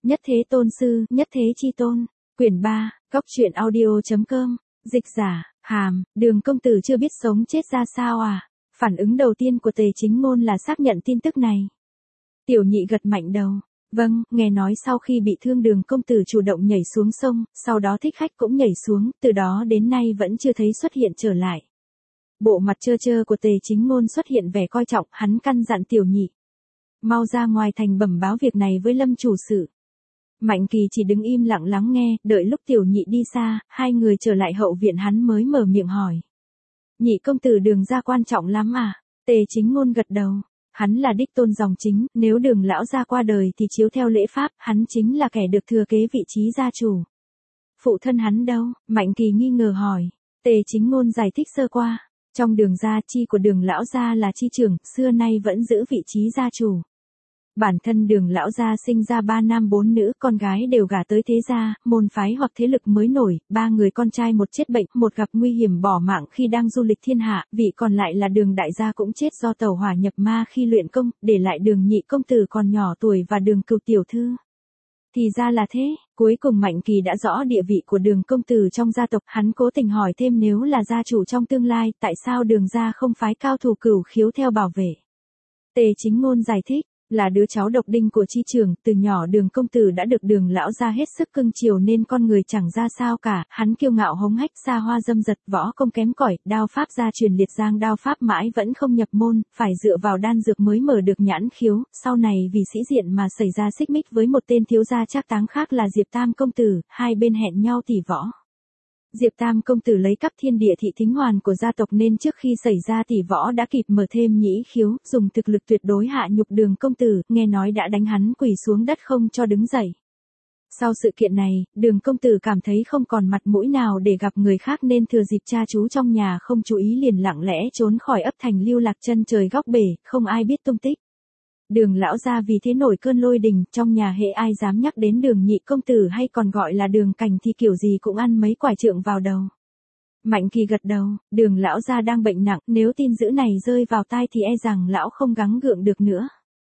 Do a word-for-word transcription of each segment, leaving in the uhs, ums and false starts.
Nhất thế tôn sư, nhất thế chi tôn. Quyển ba, Góc truyện audio.com. Dịch giả, Hàm, Đường công tử chưa biết sống chết ra sao à? Phản ứng đầu tiên của Tề Chính Ngôn là xác nhận tin tức này. Tiểu nhị gật mạnh đầu. Vâng, nghe nói sau khi bị thương Đường công tử chủ động nhảy xuống sông, sau đó thích khách cũng nhảy xuống, từ đó đến nay vẫn chưa thấy xuất hiện trở lại. Bộ mặt trơ trơ của Tề Chính Ngôn xuất hiện vẻ coi trọng, hắn căn dặn tiểu nhị. Mau ra ngoài thành bẩm báo việc này với Lâm chủ sự. Mạnh Kỳ chỉ đứng im lặng lắng nghe, đợi lúc tiểu nhị đi xa, hai người trở lại hậu viện hắn mới mở miệng hỏi. Nhị công tử Đường gia quan trọng lắm à? Tề Chính Ngôn gật đầu. Hắn là đích tôn dòng chính, nếu Đường lão gia qua đời thì chiếu theo lễ pháp, hắn chính là kẻ được thừa kế vị trí gia chủ. Phụ thân hắn đâu? Mạnh Kỳ nghi ngờ hỏi. Tề Chính Ngôn giải thích sơ qua. Trong Đường gia, chi của Đường lão gia là chi trưởng, xưa nay vẫn giữ vị trí gia chủ. Bản thân Đường lão gia sinh ra ba nam bốn nữ, con gái đều gả tới thế gia, môn phái hoặc thế lực mới nổi, ba người con trai một chết bệnh, một gặp nguy hiểm bỏ mạng khi đang du lịch thiên hạ, vị còn lại là Đường đại gia cũng chết do tẩu hỏa nhập ma khi luyện công, để lại Đường nhị công tử còn nhỏ tuổi và Đường cửu tiểu thư. Thì ra là thế, cuối cùng Mạnh Kỳ đã rõ địa vị của Đường công tử trong gia tộc, hắn cố tình hỏi thêm nếu là gia chủ trong tương lai, tại sao Đường gia không phái cao thủ cửu khiếu theo bảo vệ. Tề Chính Ngôn giải thích. Là đứa cháu độc đinh của chi trưởng, từ nhỏ Đường công tử đã được Đường lão gia hết sức cưng chiều nên con người chẳng ra sao cả, hắn kiêu ngạo hống hách xa hoa dâm dật, võ công kém cỏi, đao pháp gia truyền liệt giang đao pháp mãi vẫn không nhập môn, phải dựa vào đan dược mới mở được nhãn khiếu, sau này vì sĩ diện mà xảy ra xích mích với một tên thiếu gia trác táng khác là Diệp Tam công tử, hai bên hẹn nhau tỉ võ. Diệp Tam công tử lấy cắp thiên địa thị thính hoàn của gia tộc nên trước khi xảy ra tỉ võ đã kịp mở thêm nhĩ khiếu, dùng thực lực tuyệt đối hạ nhục Đường công tử, nghe nói đã đánh hắn quỳ xuống đất không cho đứng dậy. Sau sự kiện này, Đường công tử cảm thấy không còn mặt mũi nào để gặp người khác nên thừa dịp cha chú trong nhà không chú ý liền lặng lẽ trốn khỏi ấp thành lưu lạc chân trời góc bể, không ai biết tung tích. Đường lão gia vì thế nổi cơn lôi đình, trong nhà hễ ai dám nhắc đến Đường nhị công tử hay còn gọi là Đường Cảnh thì kiểu gì cũng ăn mấy quả trượng vào đầu. Mạnh Kỳ gật đầu, Đường lão gia đang bệnh nặng, nếu tin dữ này rơi vào tai thì e rằng lão không gắng gượng được nữa.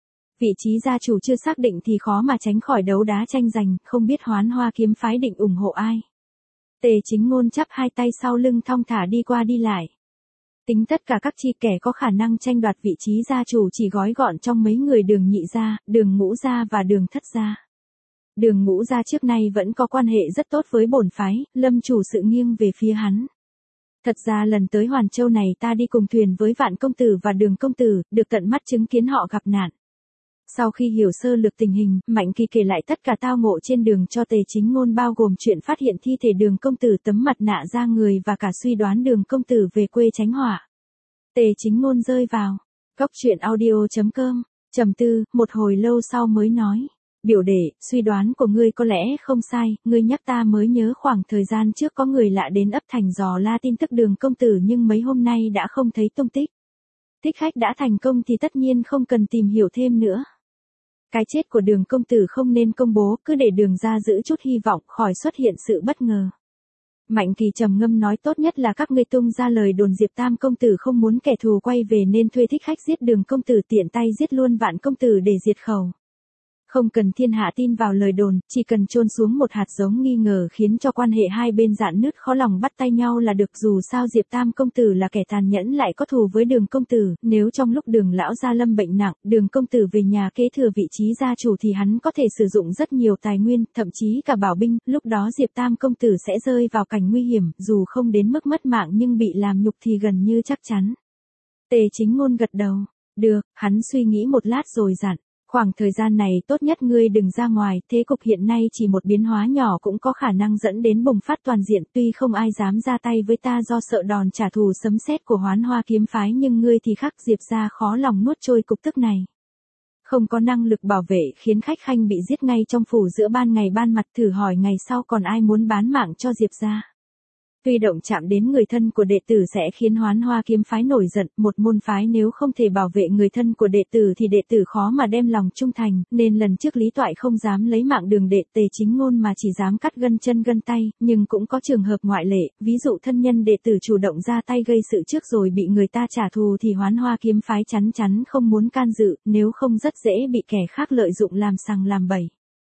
Vị trí gia chủ chưa xác định thì khó mà tránh khỏi đấu đá tranh giành, không biết Hoán Hoa kiếm phái định ủng hộ ai. Tề Chính Ngôn chắp hai tay sau lưng thong thả đi qua đi lại. Tính tất cả các chi kẻ có khả năng tranh đoạt vị trí gia chủ chỉ gói gọn trong mấy người Đường nhị gia, Đường ngũ gia và Đường thất gia. Đường ngũ gia trước nay vẫn có quan hệ rất tốt với bổn phái, Lâm chủ sự nghiêng về phía hắn. Thật ra lần tới Hoàn Châu này ta đi cùng thuyền với Vạn công tử và Đường công tử, được tận mắt chứng kiến họ gặp nạn. Sau khi hiểu sơ lược tình hình, Mạnh Kỳ kể lại tất cả tao ngộ trên đường cho Tề Chính Ngôn bao gồm chuyện phát hiện thi thể Đường công tử tấm mặt nạ ra người và cả suy đoán Đường công tử về quê tránh họa. Tề Chính Ngôn rơi vào Góc truyện audio.com, trầm tư, một hồi lâu sau mới nói. Biểu đệ, suy đoán của ngươi có lẽ không sai, ngươi nhắc ta mới nhớ khoảng thời gian trước có người lạ đến ấp thành dò la tin tức Đường công tử nhưng mấy hôm nay đã không thấy tung tích. Thích khách đã thành công thì tất nhiên không cần tìm hiểu thêm nữa. Cái chết của Đường công tử không nên công bố, cứ để Đường gia giữ chút hy vọng khỏi xuất hiện sự bất ngờ. Mạnh Kỳ trầm ngâm nói tốt nhất là các ngươi tung ra lời đồn Diệp Tam công tử không muốn kẻ thù quay về nên thuê thích khách giết Đường công tử tiện tay giết luôn Vạn công tử để diệt khẩu. Không cần thiên hạ tin vào lời đồn, chỉ cần chôn xuống một hạt giống nghi ngờ khiến cho quan hệ hai bên rạn nứt khó lòng bắt tay nhau là được, dù sao Diệp Tam công tử là kẻ tàn nhẫn lại có thù với Đường công tử, nếu trong lúc Đường lão gia lâm bệnh nặng, Đường công tử về nhà kế thừa vị trí gia chủ thì hắn có thể sử dụng rất nhiều tài nguyên, thậm chí cả bảo binh, lúc đó Diệp Tam công tử sẽ rơi vào cảnh nguy hiểm, dù không đến mức mất mạng nhưng bị làm nhục thì gần như chắc chắn. Tề Chính Ngôn gật đầu. Được, hắn suy nghĩ một lát rồi dặn. Khoảng thời gian này tốt nhất ngươi đừng ra ngoài, thế cục hiện nay chỉ một biến hóa nhỏ cũng có khả năng dẫn đến bùng phát toàn diện, tuy không ai dám ra tay với ta do sợ đòn trả thù sấm sét của Hoán Hoa kiếm phái nhưng ngươi thì khác, Diệp gia khó lòng nuốt trôi cục tức này. Không có năng lực bảo vệ khiến khách khanh bị giết ngay trong phủ giữa ban ngày ban mặt, thử hỏi ngày sau còn ai muốn bán mạng cho Diệp gia. Tuy động chạm đến người thân của đệ tử sẽ khiến Hoán Hoa kiếm phái nổi giận, một môn phái nếu không thể bảo vệ người thân của đệ tử thì đệ tử khó mà đem lòng trung thành, nên lần trước Lý Toại không dám lấy mạng Đường đệ Tề Chính Ngôn mà chỉ dám cắt gân chân gân tay, nhưng cũng có trường hợp ngoại lệ, ví dụ thân nhân đệ tử chủ động ra tay gây sự trước rồi bị người ta trả thù thì Hoán Hoa kiếm phái chắn chắn không muốn can dự, nếu không rất dễ bị kẻ khác lợi dụng làm sằng làm bẫy.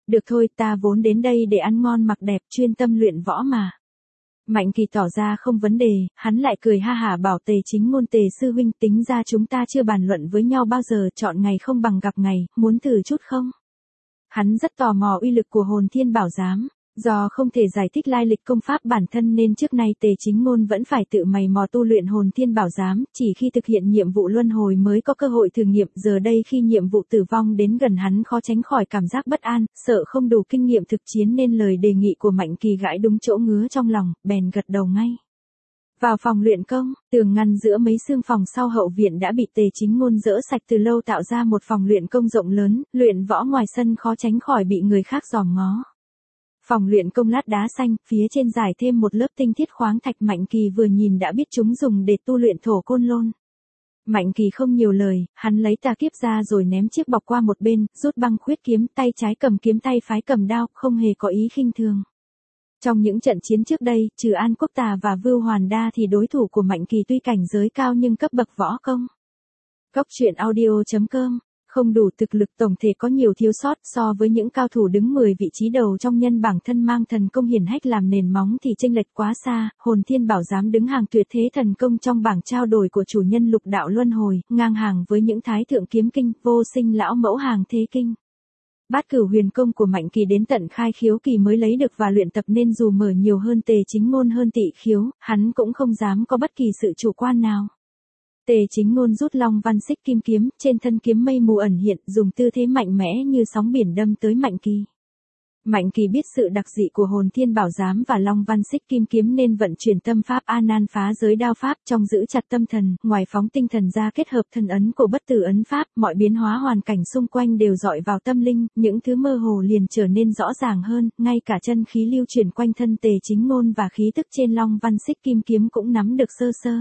Được thôi, ta vốn đến đây để ăn ngon mặc đẹp, chuyên tâm luyện võ mà. Mạnh Kỳ tỏ ra không vấn đề, hắn lại cười ha hả bảo Tề Chính Ngôn: Tề sư huynh, tính ra chúng ta chưa bàn luận với nhau bao giờ, chọn ngày không bằng gặp ngày, muốn thử chút không? Hắn rất tò mò uy lực của Hồn Thiên Bảo Giám. Do không thể giải thích lai lịch công pháp bản thân nên trước nay Tề Chính Ngôn vẫn phải tự mày mò tu luyện Hồn Thiên Bảo Giám, chỉ khi thực hiện nhiệm vụ luân hồi mới có cơ hội thử nghiệm. Giờ đây khi nhiệm vụ tử vong đến gần, hắn khó tránh khỏi cảm giác bất an, sợ không đủ kinh nghiệm thực chiến nên lời đề nghị của Mạnh Kỳ gãi đúng chỗ ngứa trong lòng, bèn gật đầu ngay. Vào phòng luyện công, tường ngăn giữa mấy xương phòng sau hậu viện đã bị Tề Chính Ngôn dỡ sạch từ lâu, tạo ra một phòng luyện công rộng lớn, luyện võ ngoài sân khó tránh khỏi bị người khác dòm ngó. Phòng luyện công lát đá xanh, phía trên rải thêm một lớp tinh thiết khoáng thạch. Mạnh Kỳ vừa nhìn đã biết chúng dùng để tu luyện thổ côn lôn. Mạnh Kỳ không nhiều lời, hắn lấy tà kiếp ra rồi ném chiếc bọc qua một bên, rút băng khuyết kiếm, tay trái cầm kiếm tay phái cầm đao, không hề có ý khinh thường. Trong những trận chiến trước đây, trừ An Quốc Tà và Vưu Hoàn Đa thì đối thủ của Mạnh Kỳ tuy cảnh giới cao nhưng cấp bậc võ công. Cốc truyện audio chấm com không đủ thực lực, tổng thể có nhiều thiếu sót. So với những cao thủ đứng mười vị trí đầu trong nhân bảng thân mang thần công hiển hách làm nền móng thì chênh lệch quá xa. Hồn Thiên Bảo Giám đứng hàng tuyệt thế thần công trong bảng trao đổi của chủ nhân lục đạo luân hồi, ngang hàng với những thái thượng kiếm kinh, vô sinh lão mẫu hàng thế kinh. Bát Cửu Huyền công của Mạnh Kỳ đến tận khai khiếu kỳ mới lấy được và luyện tập nên dù mở nhiều hơn Tề Chính Ngôn hơn Tị khiếu, hắn cũng không dám có bất kỳ sự chủ quan nào. Tề Chính Ngôn rút Long Văn Xích Kim kiếm, trên thân kiếm mây mù ẩn hiện, dùng tư thế mạnh mẽ như sóng biển đâm tới Mạnh Kỳ. Mạnh Kỳ biết sự đặc dị của Hồn Thiên Bảo Giám và Long Văn Xích Kim kiếm nên vận chuyển tâm pháp A Nan phá giới đao pháp, trong giữ chặt tâm thần, ngoài phóng tinh thần ra kết hợp thần ấn của bất tử ấn pháp, mọi biến hóa hoàn cảnh xung quanh đều dọi vào tâm linh, những thứ mơ hồ liền trở nên rõ ràng hơn, ngay cả chân khí lưu chuyển quanh thân Tề Chính Ngôn và khí tức trên Long Văn Xích Kim kiếm cũng nắm được sơ sơ.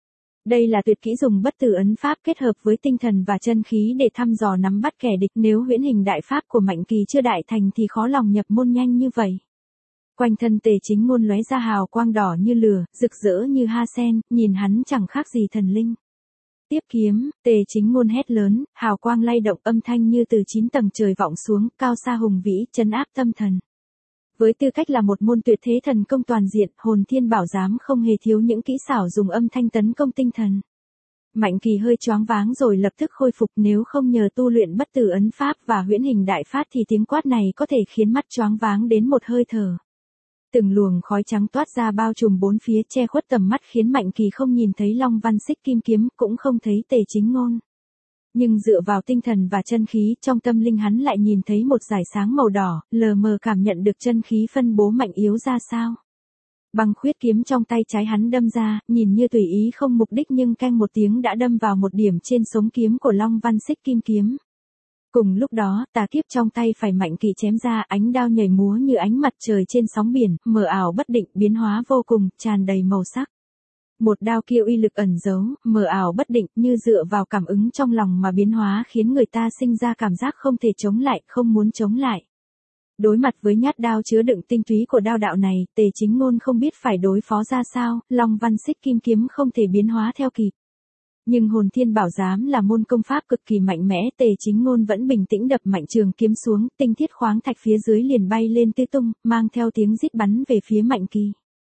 Đây là tuyệt kỹ dùng bất tử ấn pháp kết hợp với tinh thần và chân khí để thăm dò nắm bắt kẻ địch, nếu huyễn hình đại pháp của Mạnh Kỳ chưa đại thành thì khó lòng nhập môn nhanh như vậy. Quanh thân Tề Chính Ngôn lóe ra hào quang đỏ như lửa, rực rỡ như hoa sen, nhìn hắn chẳng khác gì thần linh. Tiếp kiếm, Tề Chính Ngôn hét lớn, hào quang lay động, âm thanh như từ chín tầng trời vọng xuống, cao xa hùng vĩ, trấn áp tâm thần. Với tư cách là một môn tuyệt thế thần công toàn diện, Hồn Thiên Bảo Giám không hề thiếu những kỹ xảo dùng âm thanh tấn công tinh thần. Mạnh Kỳ hơi choáng váng rồi lập tức khôi phục, nếu không nhờ tu luyện bất tử ấn pháp và huyễn hình đại pháp thì tiếng quát này có thể khiến mắt choáng váng đến một hơi thở. Từng luồng khói trắng toát ra bao trùm bốn phía che khuất tầm mắt khiến Mạnh Kỳ không nhìn thấy Long Văn Xích Kim kiếm, cũng không thấy Tề Chính Ngôn. Nhưng dựa vào tinh thần và chân khí, trong tâm linh hắn lại nhìn thấy một dải sáng màu đỏ, lờ mờ cảm nhận được chân khí phân bố mạnh yếu ra sao. Băng khuyết kiếm trong tay trái hắn đâm ra, nhìn như tùy ý không mục đích nhưng keng một tiếng đã đâm vào một điểm trên sống kiếm của Long Văn Xích Kim kiếm. Cùng lúc đó, tà kiếp trong tay phải Mạnh Kỳ chém ra, ánh đao nhảy múa như ánh mặt trời trên sóng biển, mờ ảo bất định, biến hóa vô cùng, tràn đầy màu sắc. Một đao kia uy lực ẩn giấu, mờ ảo bất định, như dựa vào cảm ứng trong lòng mà biến hóa khiến người ta sinh ra cảm giác không thể chống lại, không muốn chống lại. Đối mặt với nhát đao chứa đựng tinh túy của đao đạo này, Tề Chính Ngôn không biết phải đối phó ra sao, Long Văn Xích Kim kiếm không thể biến hóa theo kịp. Nhưng Hồn Thiên Bảo Giám là môn công pháp cực kỳ mạnh mẽ, Tề Chính Ngôn vẫn bình tĩnh đập mạnh trường kiếm xuống, tinh thiết khoáng thạch phía dưới liền bay lên tứ tung, mang theo tiếng rít bắn về phía Mạnh Kỳ.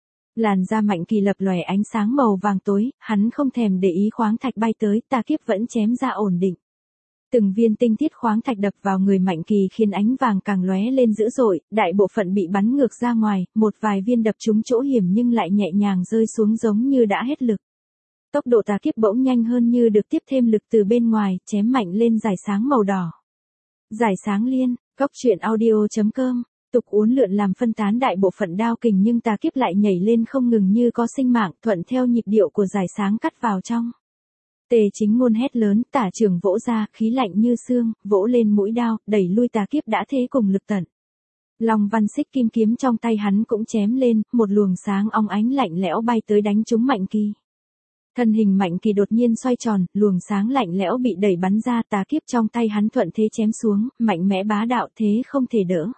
Làn da Mạnh Kỳ lập lòe ánh sáng màu vàng tối, hắn không thèm để ý khoáng thạch bay tới, tà kiếp vẫn chém ra ổn định. Từng viên tinh thiết khoáng thạch đập vào người Mạnh Kỳ khiến ánh vàng càng lóe lên dữ dội, đại bộ phận bị bắn ngược ra ngoài, một vài viên đập trúng chỗ hiểm nhưng lại nhẹ nhàng rơi xuống giống như đã hết lực. Tốc độ tà kiếp bỗng nhanh hơn như được tiếp thêm lực từ bên ngoài, chém mạnh lên dải sáng màu đỏ. Dải sáng liên, cốc truyện audio chấm com tục uốn lượn làm phân tán đại bộ phận đao kình nhưng tà kiếp lại nhảy lên không ngừng như có sinh mạng, thuận theo nhịp điệu của dải sáng cắt vào trong. Tề Chính Ngôn hét lớn, tả trường vỗ ra, khí lạnh như xương, vỗ lên mũi đao, đẩy lui tà kiếp đã thế cùng lực tận. Long Văn Xích Kim kiếm trong tay hắn cũng chém lên, một luồng sáng óng ánh lạnh lẽo bay tới đánh trúng Mạnh Kỳ. Thân hình Mạnh Kỳ đột nhiên xoay tròn, luồng sáng lạnh lẽo bị đẩy bắn ra, tà kiếp trong tay hắn thuận thế chém xuống, mạnh mẽ bá đạo thế không thể đỡ.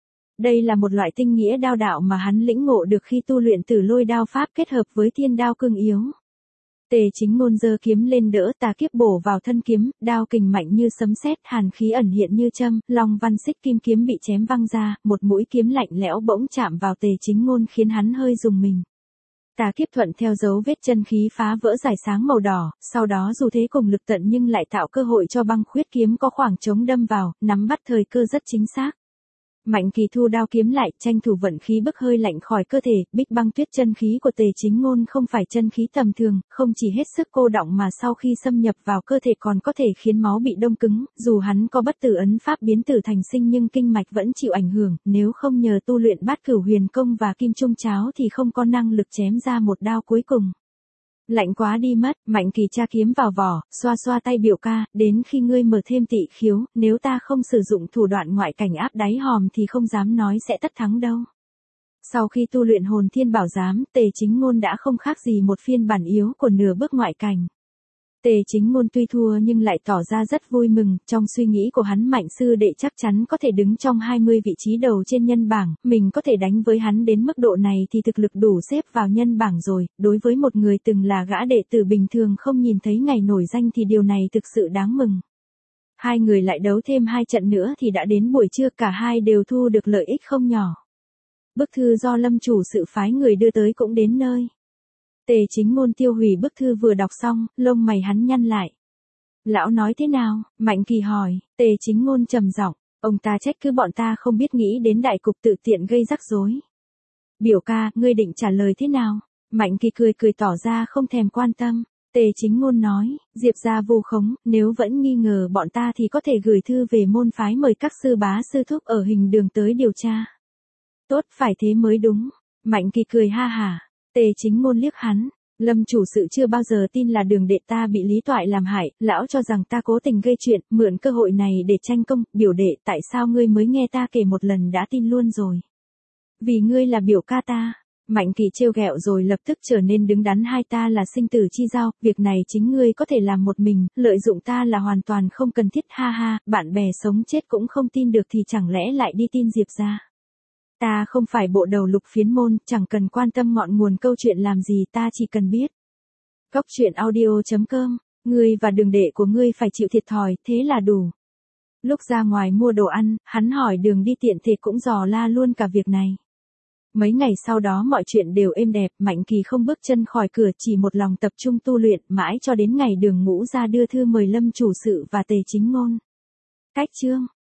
Đây là một loại tinh nghĩa đao đạo mà hắn lĩnh ngộ được khi tu luyện Tử Lôi đao pháp kết hợp với Thiên đao cương yếu. Tề Chính Ngôn giơ kiếm lên đỡ, tà kiếp bổ vào thân kiếm, đao kình mạnh như sấm sét, hàn khí ẩn hiện như châm, long văn xích kim kiếm bị chém văng ra, một mũi kiếm lạnh lẽo bỗng chạm vào Tề Chính Ngôn khiến hắn hơi rùng mình. Tà kiếp thuận theo dấu vết chân khí phá vỡ rải sáng màu đỏ, sau đó dù thế cùng lực tận nhưng lại tạo cơ hội cho băng khuyết kiếm có khoảng trống đâm vào, nắm bắt thời cơ rất chính xác. Mạnh Kỳ thu đao kiếm lại, tranh thủ vận khí bức hơi lạnh khỏi cơ thể, bích băng tuyết chân khí của Tề Chính Ngôn không phải chân khí tầm thường, không chỉ hết sức cô đọng mà sau khi xâm nhập vào cơ thể còn có thể khiến máu bị đông cứng, dù hắn có bất tử ấn pháp biến tử thành sinh nhưng kinh mạch vẫn chịu ảnh hưởng, nếu không nhờ tu luyện bát cửu huyền công và kim trung cháo thì không có năng lực chém ra một đao cuối cùng. Lạnh quá đi mất, Mạnh Kỳ tra kiếm vào vỏ, xoa xoa tay biểu ca, đến khi ngươi mở thêm tị khiếu, nếu ta không sử dụng thủ đoạn ngoại cảnh áp đáy hòm thì không dám nói sẽ tất thắng đâu. Sau khi tu luyện hồn thiên bảo giám, Tề Chính Ngôn đã không khác gì một phiên bản yếu của nửa bước ngoại cảnh. Tề Chính Ngôn tuy thua nhưng lại tỏ ra rất vui mừng, trong suy nghĩ của hắn Mạnh sư đệ chắc chắn có thể đứng trong hai mươi vị trí đầu trên nhân bảng, mình có thể đánh với hắn đến mức độ này thì thực lực đủ xếp vào nhân bảng rồi, đối với một người từng là gã đệ tử bình thường không nhìn thấy ngày nổi danh thì điều này thực sự đáng mừng. Hai người lại đấu thêm hai trận nữa thì đã đến buổi trưa, cả hai đều thu được lợi ích không nhỏ. Bức thư do Lâm chủ sự phái người đưa tới cũng đến nơi. Tề Chính Ngôn tiêu hủy bức thư vừa đọc xong, lông mày hắn nhăn lại. Lão nói thế nào? Mạnh Kỳ hỏi. Tề Chính Ngôn trầm giọng, ông ta trách cứ bọn ta không biết nghĩ đến đại cục tự tiện gây rắc rối. Biểu ca, ngươi định trả lời thế nào? Mạnh Kỳ cười cười tỏ ra không thèm quan tâm. Tề Chính Ngôn nói, Diệp gia vu khống, nếu vẫn nghi ngờ bọn ta thì có thể gửi thư về môn phái mời các sư bá sư thúc ở Hình Đường tới điều tra. Tốt, phải thế mới đúng. Mạnh Kỳ cười ha hả. Tề Chính Ngôn liếc hắn, Lâm chủ sự chưa bao giờ tin là Đường đệ ta bị Lý Toại làm hại, lão cho rằng ta cố tình gây chuyện, mượn cơ hội này để tranh công, biểu đệ tại sao ngươi mới nghe ta kể một lần đã tin luôn rồi. Vì ngươi là biểu ca ta. Mạnh Kỳ trêu ghẹo rồi lập tức trở nên đứng đắn, hai ta là sinh tử chi giao, việc này chính ngươi có thể làm một mình, lợi dụng ta là hoàn toàn không cần thiết, ha ha, bạn bè sống chết cũng không tin được thì chẳng lẽ lại đi tin Diệp gia. Ta không phải bộ đầu Lục Phiến Môn, chẳng cần quan tâm ngọn nguồn câu chuyện làm gì, ta chỉ cần biết. Cốc truyện audio chấm com, ngươi và Đường đệ của ngươi phải chịu thiệt thòi, thế là đủ. Lúc ra ngoài mua đồ ăn, hắn hỏi Đường đi tiện thể cũng dò la luôn cả việc này. Mấy ngày sau đó mọi chuyện đều êm đẹp, Mạnh Kỳ không bước chân khỏi cửa, chỉ một lòng tập trung tu luyện, mãi cho đến ngày Đường Ngũ ra đưa thư mời Lâm chủ sự và Tề Chính Ngôn. Cách chương